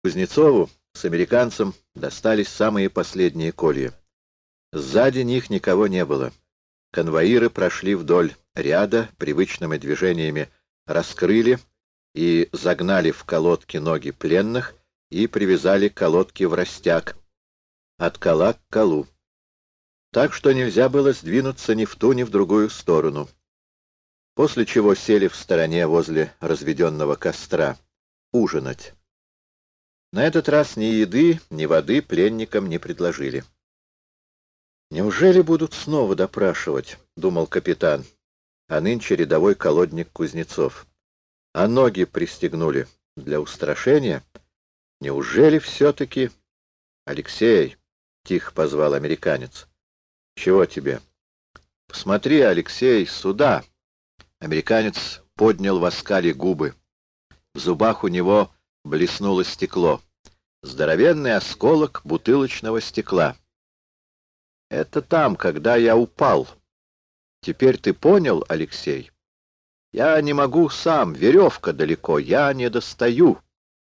Кузнецову с американцем достались самые последние колья. Сзади них никого не было. Конвоиры прошли вдоль ряда, привычными движениями раскрыли и загнали в колодки ноги пленных и привязали колодки в растяг, от кола к колу. Так что нельзя было сдвинуться ни в ту, ни в другую сторону. После чего сели в стороне возле разведенного костра ужинать. На этот раз ни еды, ни воды пленникам не предложили. «Неужели будут снова допрашивать?» — думал капитан, а нынче рядовой колодник Кузнецов. «А ноги пристегнули для устрашения? Неужели все-таки...» «Алексей!» — тихо позвал американец. «Чего тебе?» «Посмотри, Алексей, сюда!» Американец поднял в оскале губы. В зубах у него блеснуло стекло. Здоровенный осколок бутылочного стекла. «Это там, когда я упал. Теперь ты понял, Алексей? Я не могу сам, веревка далеко, я не достаю».